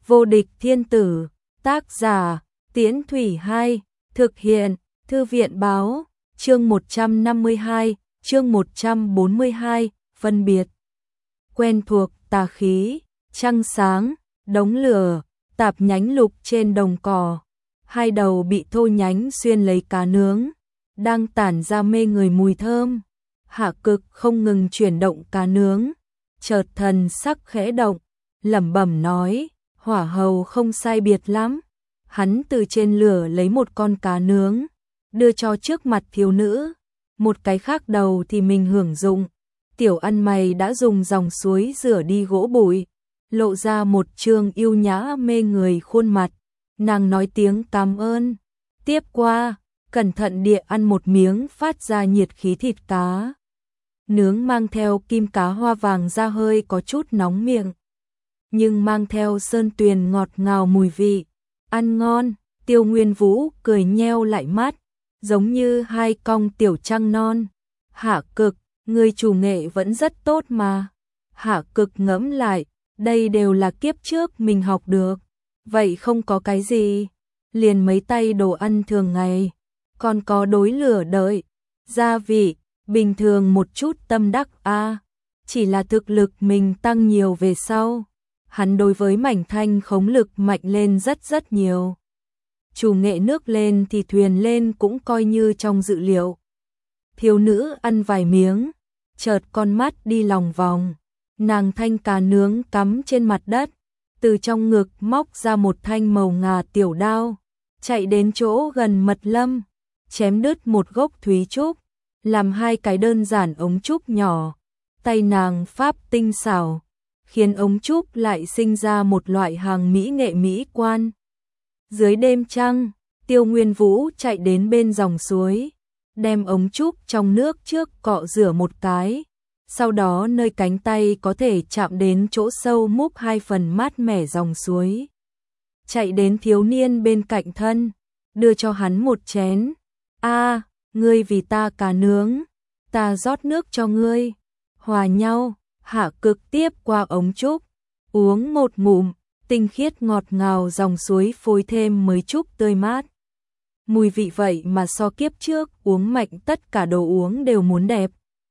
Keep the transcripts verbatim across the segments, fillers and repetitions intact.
Vô địch thiên tử, tác giả, Tiễn Thủy Hai, thực hiện, Thư viện báo, chương một trăm năm mươi hai, chương một trăm bốn mươi hai, phân biệt. Quen thuộc, tà khí, trăng sáng, đống lửa, tạp nhánh lục trên đồng cỏ, hai đầu bị thô nhánh xuyên lấy cá nướng, đang tản ra mê người mùi thơm. Hạ Cực không ngừng chuyển động cá nướng, chợt thần sắc khẽ động, lẩm bẩm nói, hỏa hầu không sai biệt lắm. Hắn từ trên lửa lấy một con cá nướng, đưa cho trước mặt thiếu nữ, một cái khác đầu thì mình hưởng dụng. Tiểu ăn mày đã dùng dòng suối rửa đi gỗ bụi, lộ ra một trương yêu nhã mê người khuôn mặt. Nàng nói tiếng cảm ơn, tiếp qua, cẩn thận địa ăn một miếng phát ra nhiệt khí thịt cá nướng mang theo kim cá hoa vàng ra hơi có chút nóng miệng, nhưng mang theo sơn tuyền ngọt ngào mùi vị, ăn ngon. Tiêu Nguyên Vũ cười nheo lại mắt, giống như hai cong tiểu trăng non. Hạ Cực, người chủ nghệ vẫn rất tốt mà. Hạ Cực ngẫm lại, đây đều là kiếp trước mình học được, vậy không có cái gì, liền mấy tay đồ ăn thường ngày, còn có đối lửa đợi, gia vị, bình thường một chút tâm đắc a, à, chỉ là thực lực mình tăng nhiều về sau, hắn đối với mảnh thanh khống lực mạnh lên rất rất nhiều. Chủ nghệ nước lên thì thuyền lên cũng coi như trong dự liệu. Thiếu nữ ăn vài miếng, chợt con mắt đi lòng vòng, nàng thanh cá nướng cắm trên mặt đất, từ trong ngực móc ra một thanh màu ngà tiểu đao, chạy đến chỗ gần mật lâm, chém đứt một gốc thúy trúc, làm hai cái đơn giản ống trúc nhỏ. Tay nàng pháp tinh xảo, khiến ống trúc lại sinh ra một loại hàng mỹ nghệ mỹ quan. Dưới đêm trăng, Tiêu Nguyên Vũ chạy đến bên dòng suối, đem ống trúc trong nước trước cọ rửa một cái, sau đó nơi cánh tay có thể chạm đến chỗ sâu múc hai phần mát mẻ dòng suối. Chạy đến thiếu niên bên cạnh thân, đưa cho hắn một chén. A, ngươi vì ta cá nướng, ta rót nước cho ngươi. Hòa nhau, Hạ Cực tiếp qua ống trúc, uống một ngụm, tinh khiết ngọt ngào dòng suối phối thêm mấy chút tươi mát. Mùi vị vậy mà so kiếp trước uống mạnh tất cả đồ uống đều muốn đẹp.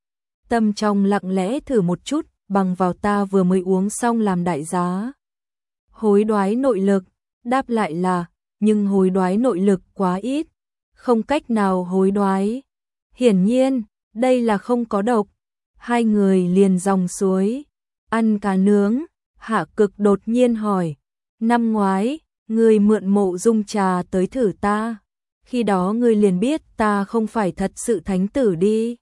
Tâm trong lặng lẽ thử một chút, bằng vào ta vừa mới uống xong làm đại giá. Hối đoái nội lực, đáp lại là, nhưng hối đoái nội lực quá ít, không cách nào hối đoái. Hiển nhiên, đây là không có độc. Hai người liền dòng suối, ăn cá nướng. Hạ Cực đột nhiên hỏi, năm ngoái, ngươi mượn Mộ Dung trà tới thử ta, khi đó ngươi liền biết ta không phải thật sự thánh tử đi.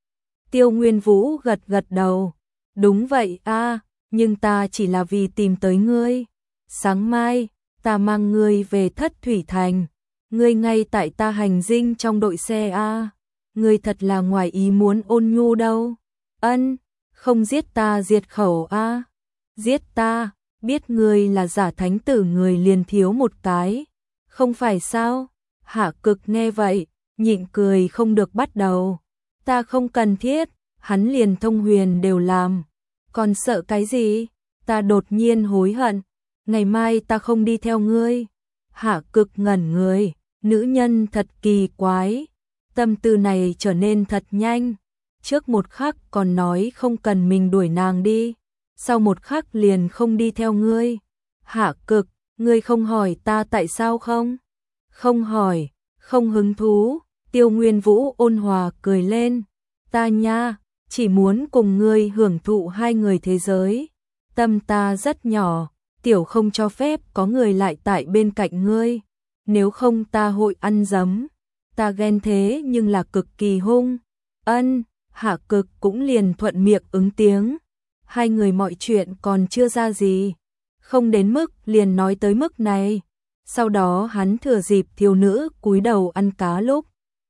Tiêu Nguyên Vũ gật gật đầu, đúng vậy a, nhưng ta chỉ là vì tìm tới ngươi. Sáng mai, ta mang ngươi về Thất Thủy Thành, ngươi ngay tại ta hành dinh trong đội xe a. Ngươi thật là ngoài ý muốn ôn nhu đâu. Ân, không giết ta diệt khẩu a. Giết ta, biết ngươi là giả thánh tử người liền thiếu một cái, không phải sao? Hạ Cực nghe vậy, nhịn cười không được bắt đầu. Ta không cần thiết, hắn liền thông huyền đều làm, còn sợ cái gì? Ta đột nhiên hối hận, ngày mai ta không đi theo ngươi. Hạ Cực ngẩn người, nữ nhân thật kỳ quái, tâm tư này trở nên thật nhanh, trước một khắc còn nói không cần mình đuổi nàng đi, sau một khắc liền không đi theo ngươi. Hạ Cực, ngươi không hỏi ta tại sao không? Không hỏi, không hứng thú. Tiêu Nguyên Vũ ôn hòa cười lên, ta nha, chỉ muốn cùng ngươi hưởng thụ hai người thế giới. Tâm ta rất nhỏ, tiểu không cho phép có người lại tại bên cạnh ngươi, nếu không ta hội ăn dấm. Ta ghen thế nhưng là cực kỳ hung. Ân, Hạ Cực cũng liền thuận miệng ứng tiếng. Hai người mọi chuyện còn chưa ra gì, không đến mức liền nói tới mức này. Sau đó hắn thừa dịp thiếu nữ cúi đầu ăn cá lúc,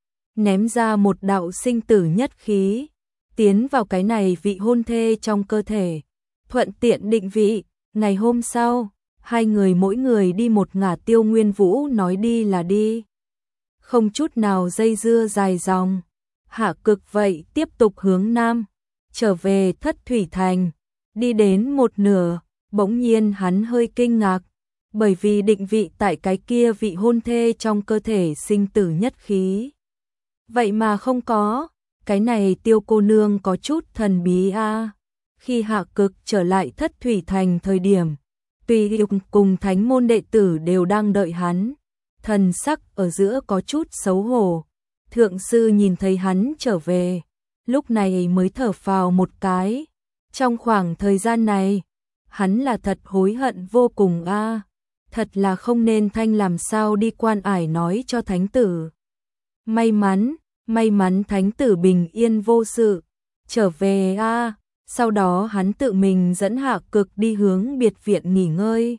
ném ra một đạo sinh tử nhất khí, tiến vào cái này vị hôn thê trong cơ thể, thuận tiện định vị. Ngày hôm sau, hai người mỗi người đi một ngả. Tiêu Nguyên Vũ nói đi là đi, không chút nào dây dưa dài dòng. Hạ Cực vậy tiếp tục hướng nam, trở về Thất Thủy Thành. Đi đến một nửa, bỗng nhiên hắn hơi kinh ngạc, bởi vì định vị tại cái kia vị hôn thê trong cơ thể sinh tử nhất khí. Vậy mà không có, cái này Tiêu cô nương có chút thần bí a. À. Khi Hạ Cực trở lại Thất Thủy Thành thời điểm, Tùy Dục cùng thánh môn đệ tử đều đang đợi hắn, thần sắc ở giữa có chút xấu hổ. Thượng sư nhìn thấy hắn trở về, lúc này mới thở phào một cái. Trong khoảng thời gian này, hắn là thật hối hận vô cùng a. À. Thật là không nên thanh làm sao đi quan ải nói cho thánh tử. May mắn, may mắn thánh tử bình yên vô sự, trở về a. À. Sau đó hắn tự mình dẫn Hạ Cực đi hướng biệt viện nghỉ ngơi.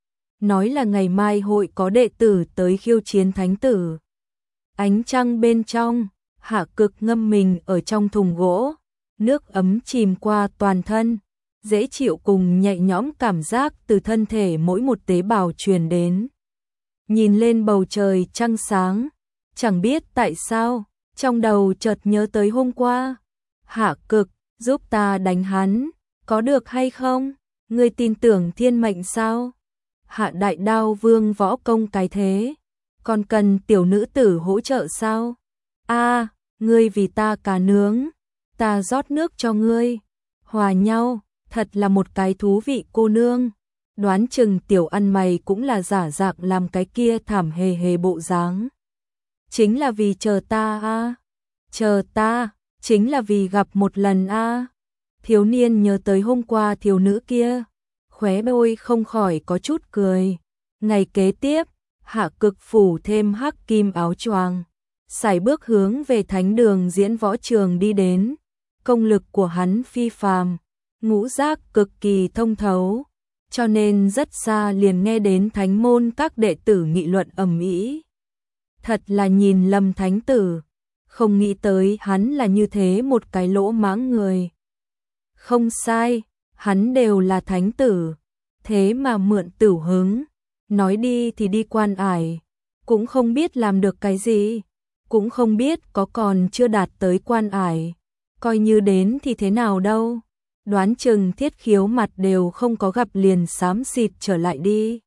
Nói là ngày mai hội có đệ tử tới khiêu chiến thánh tử. Ánh trăng bên trong, Hạ Cực ngâm mình ở trong thùng gỗ, nước ấm chìm qua toàn thân, dễ chịu cùng nhẹ nhõm cảm giác từ thân thể mỗi một tế bào truyền đến. Nhìn lên bầu trời trăng sáng, chẳng biết tại sao, trong đầu chợt nhớ tới hôm qua. Hạ Cực, giúp ta đánh hắn, có được hay không? Ngươi tin tưởng thiên mệnh sao? Hạ Đại Đao Vương võ công cái thế, còn cần tiểu nữ tử hỗ trợ sao? A, à, ngươi vì ta cá nướng, ta rót nước cho ngươi. Hòa nhau, thật là một cái thú vị cô nương. Đoán chừng tiểu ăn mày cũng là giả dạng làm cái kia thảm hề hề bộ dáng. Chính là vì chờ ta a, à. Chờ ta, chính là vì gặp một lần a. À. Thiếu niên nhớ tới hôm qua thiếu nữ kia, khóe môi không khỏi có chút cười. Ngày kế tiếp, Hạ Cực phủ thêm hắc kim áo choàng, sải bước hướng về thánh đường diễn võ trường đi đến. Công lực của hắn phi phàm, ngũ giác cực kỳ thông thấu, cho nên rất xa liền nghe đến thánh môn các đệ tử nghị luận ầm ĩ. Thật là nhìn lầm thánh tử, không nghĩ tới hắn là như thế một cái lỗ mãng người. Không sai, hắn đều là thánh tử, thế mà mượn tửu hứng, nói đi thì đi quan ải, cũng không biết làm được cái gì, cũng không biết có còn chưa đạt tới quan ải, coi như đến thì thế nào đâu. Đoán chừng Thiết Khiếu mặt đều không có gặp liền xám xịt trở lại đi.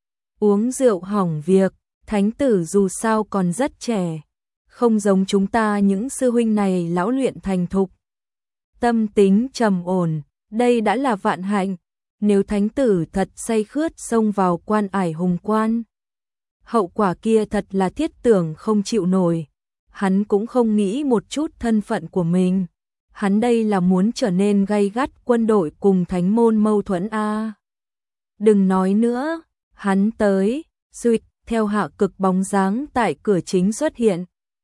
Uống rượu hỏng việc, thánh tử dù sao còn rất trẻ, không giống chúng ta những sư huynh này lão luyện thành thục. Tâm tính trầm ổn, đây đã là vạn hạnh, nếu thánh tử thật say khướt xông vào quan ải hùng quan. Hậu quả kia thật là thiết tưởng không chịu nổi, hắn cũng không nghĩ một chút thân phận của mình. Hắn đây là muốn trở nên gay gắt quân đội cùng thánh môn mâu thuẫn a. À. Đừng nói nữa, hắn tới, suýt, theo Hạ Cực bóng dáng tại cửa chính xuất hiện.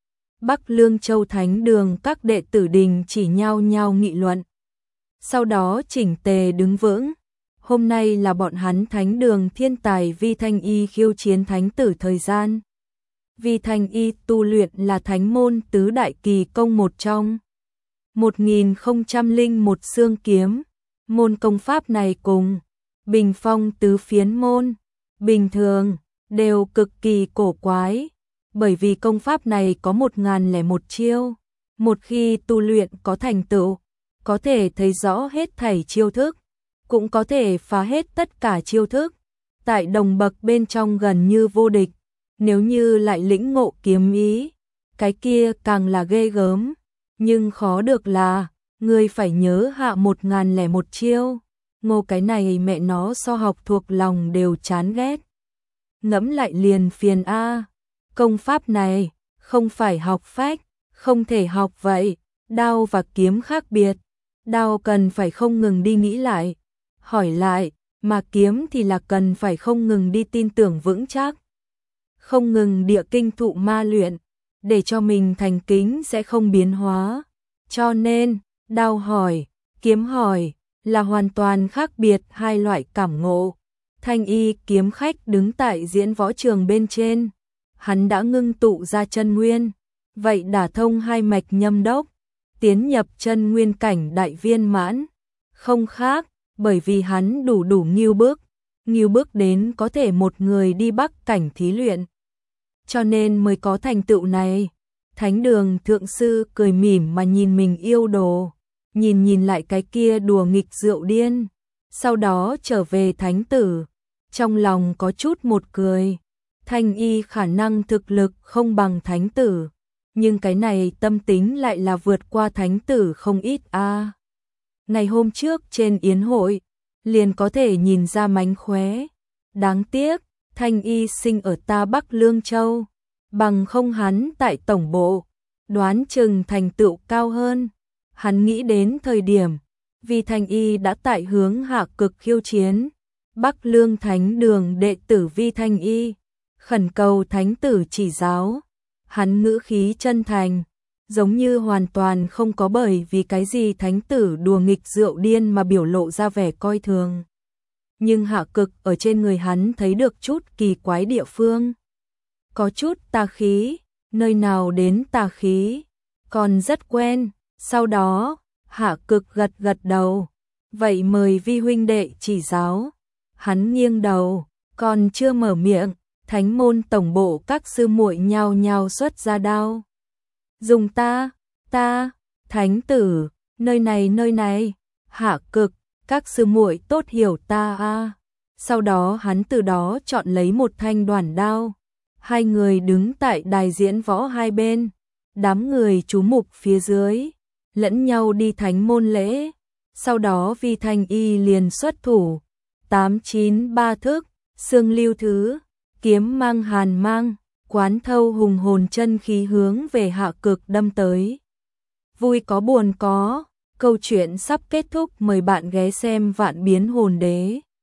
Bắc Lương Châu Thánh Đường các đệ tử đình chỉ nhau nhau nghị luận. Sau đó chỉnh tề đứng vững. Hôm nay là bọn hắn Thánh Đường thiên tài Vi Thanh Y khiêu chiến thánh tử thời gian. Vi Thanh Y tu luyện là thánh môn tứ đại kỳ công một trong. một nghìn không trăm lẻ một xương kiếm, môn công pháp này cùng Bình Phong tứ phiến môn, bình thường, đều cực kỳ cổ quái, bởi vì công pháp này có một ngàn lẻ một chiêu, một khi tu luyện có thành tựu, có thể thấy rõ hết thảy chiêu thức, cũng có thể phá hết tất cả chiêu thức, tại đồng bậc bên trong gần như vô địch, nếu như lại lĩnh ngộ kiếm ý, cái kia càng là ghê gớm. Nhưng khó được là, ngươi phải nhớ hạ một ngàn lẻ một chiêu, ngô cái này mẹ nó so học thuộc lòng đều chán ghét. Ngẫm lại liền phiền a, à. Công pháp này, không phải học phách, không thể học vậy, đao và kiếm khác biệt, đao cần phải không ngừng đi nghĩ lại, hỏi lại, mà kiếm thì là cần phải không ngừng đi tin tưởng vững chắc. Không ngừng địa kinh thụ ma luyện, để cho mình thành kính sẽ không biến hóa. Cho nên, đao hỏi, kiếm hỏi, là hoàn toàn khác biệt hai loại cảm ngộ. Thanh Y kiếm khách đứng tại diễn võ trường bên trên, hắn đã ngưng tụ ra chân nguyên, vậy đả thông hai mạch nhâm đốc, tiến nhập chân nguyên cảnh đại viên mãn. Không khác, bởi vì hắn đủ đủ nghiêu bước, nghiêu bước đến có thể một người đi bắc cảnh thí luyện. Cho nên mới có thành tựu này. Thánh Đường thượng sư cười mỉm mà nhìn mình yêu đồ, nhìn nhìn lại cái kia đùa nghịch rượu điên, sau đó trở về thánh tử, trong lòng có chút một cười. Thanh y khả năng thực lực không bằng thánh tử, nhưng cái này tâm tính lại là vượt qua thánh tử không ít a. À. Ngày hôm trước trên yến hội, liền có thể nhìn ra mánh khóe. Đáng tiếc, Thanh y sinh ở ta Bắc Lương Châu, bằng không hắn tại tổng bộ, đoán chừng thành tựu cao hơn. Hắn nghĩ đến thời điểm, vì Thanh y đã tại hướng Hạ Cực khiêu chiến, Bắc Lương Thánh Đường đệ tử Vi Thanh y, khẩn cầu thánh tử chỉ giáo. Hắn ngữ khí chân thành, giống như hoàn toàn không có bởi vì cái gì thánh tử đùa nghịch rượu điên mà biểu lộ ra vẻ coi thường. Nhưng Hạ Cực ở trên người hắn thấy được chút kỳ quái địa phương. Có chút tà khí, nơi nào đến tà khí, còn rất quen. Sau đó, Hạ Cực gật gật đầu, vậy mời Vi huynh đệ chỉ giáo. Hắn nghiêng đầu, còn chưa mở miệng, thánh môn tổng bộ các sư muội nhao nhao xuất ra đao. Dùng ta, ta, thánh tử, nơi này nơi này, Hạ Cực, các sư muội tốt hiểu ta a. À. Sau đó hắn từ đó chọn lấy một thanh đoản đao. Hai người đứng tại đài diễn võ hai bên, đám người chú mục phía dưới, lẫn nhau đi thánh môn lễ. Sau đó Vi Thanh y liền xuất thủ, tám chín ba thức, xương lưu thứ, kiếm mang hàn mang, quán thâu hùng hồn chân khí hướng về Hạ Cực đâm tới. Vui có buồn có, câu chuyện sắp kết thúc, mời bạn ghé xem Vạn Biến Hồn Đế.